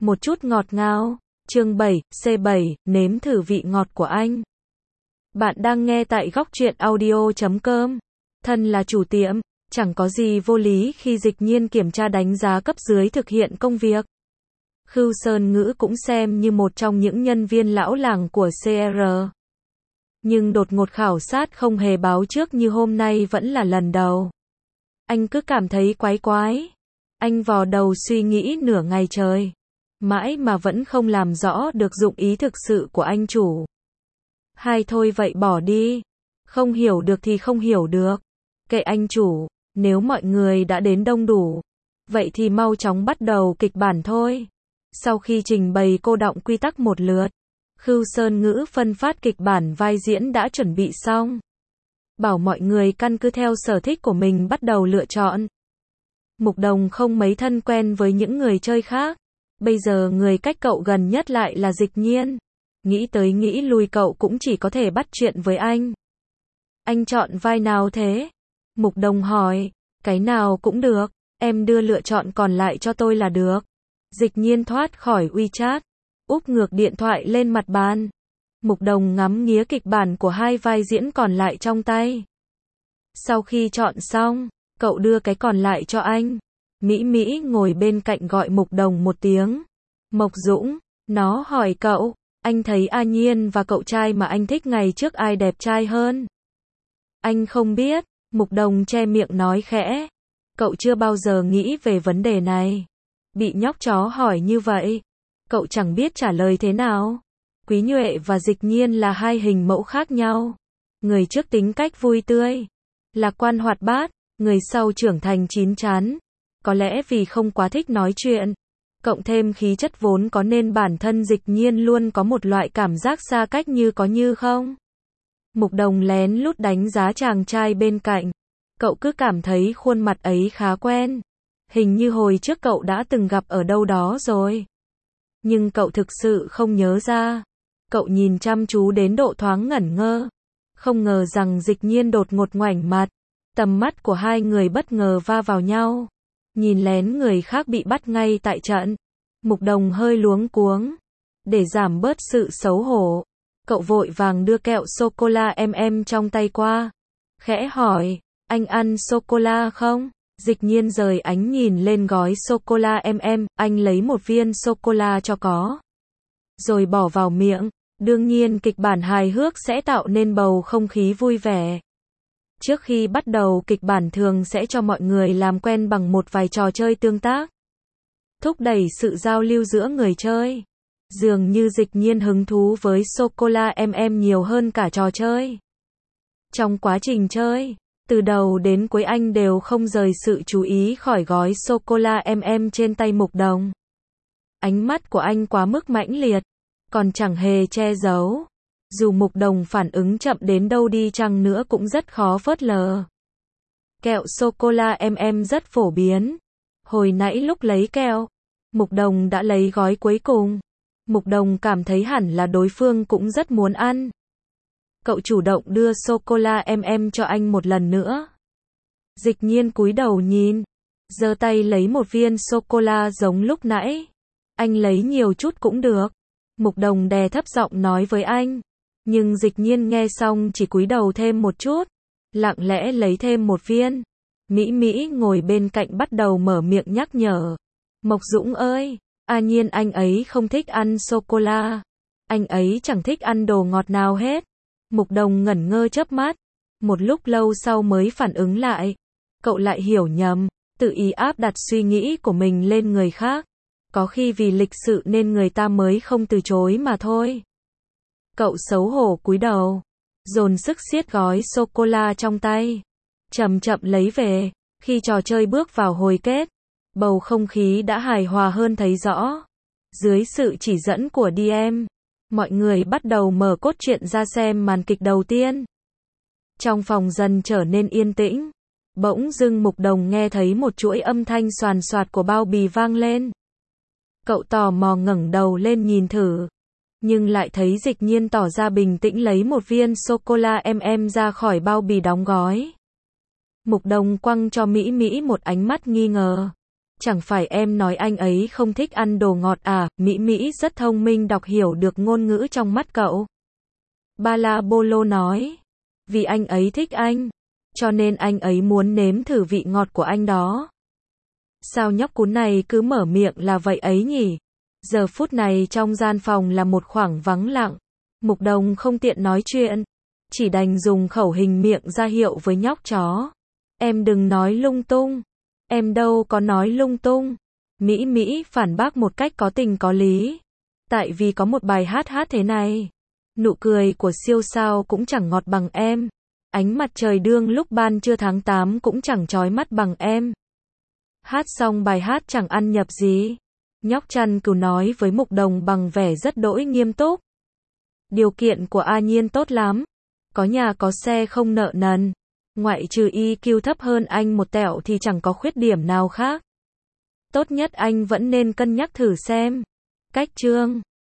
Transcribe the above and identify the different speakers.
Speaker 1: một chút ngọt ngào. Chương 7, C7, nếm thử vị ngọt của anh. Bạn đang nghe tại góc truyện audio.com. Thân là chủ tiệm, chẳng có gì vô lý khi Dịch Nhiên kiểm tra đánh giá cấp dưới thực hiện công việc. Khưu Sơn Ngữ cũng xem như một trong những nhân viên lão làng của CR. Nhưng đột ngột khảo sát không hề báo trước như hôm nay vẫn là lần đầu. Anh cứ cảm thấy quái quái. Anh vò đầu suy nghĩ nửa ngày trời. Mãi mà vẫn không làm rõ được dụng ý thực sự của anh chủ. Hay thôi vậy bỏ đi. Không hiểu được thì không hiểu được. Kệ anh chủ, nếu mọi người đã đến đông đủ. Vậy thì mau chóng bắt đầu kịch bản thôi. Sau khi trình bày cô đọng quy tắc một lượt, Khưu Sơn Ngữ phân phát kịch bản vai diễn đã chuẩn bị xong. Bảo mọi người căn cứ theo sở thích của mình bắt đầu lựa chọn. Mục Đồng không mấy thân quen với những người chơi khác. Bây giờ người cách cậu gần nhất lại là Dịch Nhiên. Nghĩ tới nghĩ lui cậu cũng chỉ có thể bắt chuyện với anh. Anh chọn vai nào thế? Mục Đồng hỏi. Cái nào cũng được, em đưa lựa chọn còn lại cho tôi là được. Dịch Nhiên thoát khỏi WeChat, úp ngược điện thoại lên mặt bàn. Mục Đồng ngắm nghía kịch bản của hai vai diễn còn lại trong tay. Sau khi chọn xong, cậu đưa cái còn lại cho anh. Mỹ Mỹ ngồi bên cạnh gọi Mục Đồng một tiếng. Mộc Dũng, nó hỏi cậu, anh thấy A Nhiên và cậu trai mà anh thích ngày trước ai đẹp trai hơn? Anh không biết, Mục Đồng che miệng nói khẽ. Cậu chưa bao giờ nghĩ về vấn đề này. Bị nhóc chó hỏi như vậy, cậu chẳng biết trả lời thế nào. Quý Nhuệ và Dịch Nhiên là hai hình mẫu khác nhau. Người trước tính cách vui tươi, lạc quan hoạt bát, người sau trưởng thành chín chắn. Có lẽ vì không quá thích nói chuyện, cộng thêm khí chất vốn có nên bản thân Dịch Nhiên luôn có một loại cảm giác xa cách như có như không. Mục Đồng lén lút đánh giá chàng trai bên cạnh. Cậu cứ cảm thấy khuôn mặt ấy khá quen. Hình như hồi trước cậu đã từng gặp ở đâu đó rồi. Nhưng cậu thực sự không nhớ ra. Cậu nhìn chăm chú đến độ thoáng ngẩn ngơ. Không ngờ rằng Dịch Nhiên đột ngột ngoảnh mặt. Tầm mắt của hai người bất ngờ va vào nhau. Nhìn lén người khác bị bắt ngay tại trận. Mục Đồng hơi luống cuống. Để giảm bớt sự xấu hổ, cậu vội vàng đưa kẹo sô-cô-la trong tay qua. Khẽ hỏi, anh ăn sô-cô-la không? Dịch Nhiên rời ánh nhìn lên gói sô-cô-la anh lấy một viên sô-cô-la cho có. Rồi bỏ vào miệng. Đương nhiên kịch bản hài hước sẽ tạo nên bầu không khí vui vẻ. Trước khi bắt đầu kịch bản thường sẽ cho mọi người làm quen bằng một vài trò chơi tương tác. Thúc đẩy sự giao lưu giữa người chơi. Dường như Dịch Nhiên hứng thú với sô-cô-la nhiều hơn cả trò chơi. Trong quá trình chơi, từ đầu đến cuối anh đều không rời sự chú ý khỏi gói sô-cô-la trên tay Mục Đồng. Ánh mắt của anh quá mức mãnh liệt, còn chẳng hề che giấu. Dù Mục Đồng phản ứng chậm đến đâu đi chăng nữa cũng rất khó phớt lờ. Kẹo sô-cô-la rất phổ biến. Hồi nãy lúc lấy kẹo, Mục Đồng đã lấy gói cuối cùng. Mục Đồng cảm thấy hẳn là đối phương cũng rất muốn ăn. Cậu chủ động đưa sô-cô-la cho anh một lần nữa. Dịch Nhiên cúi đầu nhìn, giơ tay lấy một viên sô-cô-la giống lúc nãy. Anh lấy nhiều chút cũng được. Mục Đồng đè thấp giọng nói với anh. Nhưng Dịch Nhiên nghe xong chỉ cúi đầu thêm một chút, lặng lẽ lấy thêm một viên. Mỹ Mỹ ngồi bên cạnh bắt đầu mở miệng nhắc nhở. Mộc Dũng ơi, A Nhiên anh ấy không thích ăn sô-cô-la. Anh ấy chẳng thích ăn đồ ngọt nào hết. Mục Đồng ngẩn ngơ chớp mắt. Một lúc lâu sau mới phản ứng lại. Cậu lại hiểu nhầm, tự ý áp đặt suy nghĩ của mình lên người khác. Có khi vì lịch sự nên người ta mới không từ chối mà thôi. Cậu xấu hổ cúi đầu, dồn sức siết gói sô-cô-la trong tay, chậm chậm lấy về. Khi trò chơi bước vào hồi kết, bầu không khí đã hài hòa hơn thấy rõ. Dưới sự chỉ dẫn của DM, mọi người bắt đầu mở cốt truyện ra xem màn kịch đầu tiên. Trong phòng dần trở nên yên tĩnh. Bỗng dưng Mục Đồng nghe thấy một chuỗi âm thanh xoàn xoạt của bao bì vang lên. Cậu tò mò ngẩng đầu lên nhìn thử. Nhưng lại thấy Dịch Nhiên tỏ ra bình tĩnh lấy một viên sô-cô-la ra khỏi bao bì đóng gói. Mục Đồng quăng cho Mỹ Mỹ một ánh mắt nghi ngờ. Chẳng phải em nói anh ấy không thích ăn đồ ngọt à, Mỹ Mỹ rất thông minh đọc hiểu được ngôn ngữ trong mắt cậu. Ba La Bolo nói. Vì anh ấy thích anh, cho nên anh ấy muốn nếm thử vị ngọt của anh đó. Sao nhóc cún này cứ mở miệng là vậy ấy nhỉ? Giờ phút này trong gian phòng là một khoảng vắng lặng. Mục Đồng không tiện nói chuyện, chỉ đành dùng khẩu hình miệng ra hiệu với nhóc chó. Em đừng nói lung tung. Em đâu có nói lung tung. Mỹ Mỹ phản bác một cách có tình có lý. Tại vì có một bài hát thế này. Nụ cười của siêu sao cũng chẳng ngọt bằng em. Ánh mặt trời đương lúc ban trưa tháng 8 cũng chẳng chói mắt bằng em. Hát xong bài hát chẳng ăn nhập gì. Nhóc chăn cừu nói với Mục Đồng bằng vẻ rất đỗi nghiêm túc. Điều kiện của A Nhiên tốt lắm. Có nhà có xe không nợ nần. Ngoại trừ EQ thấp hơn anh một tẹo thì chẳng có khuyết điểm nào khác. Tốt nhất anh vẫn nên cân nhắc thử xem. Cách chương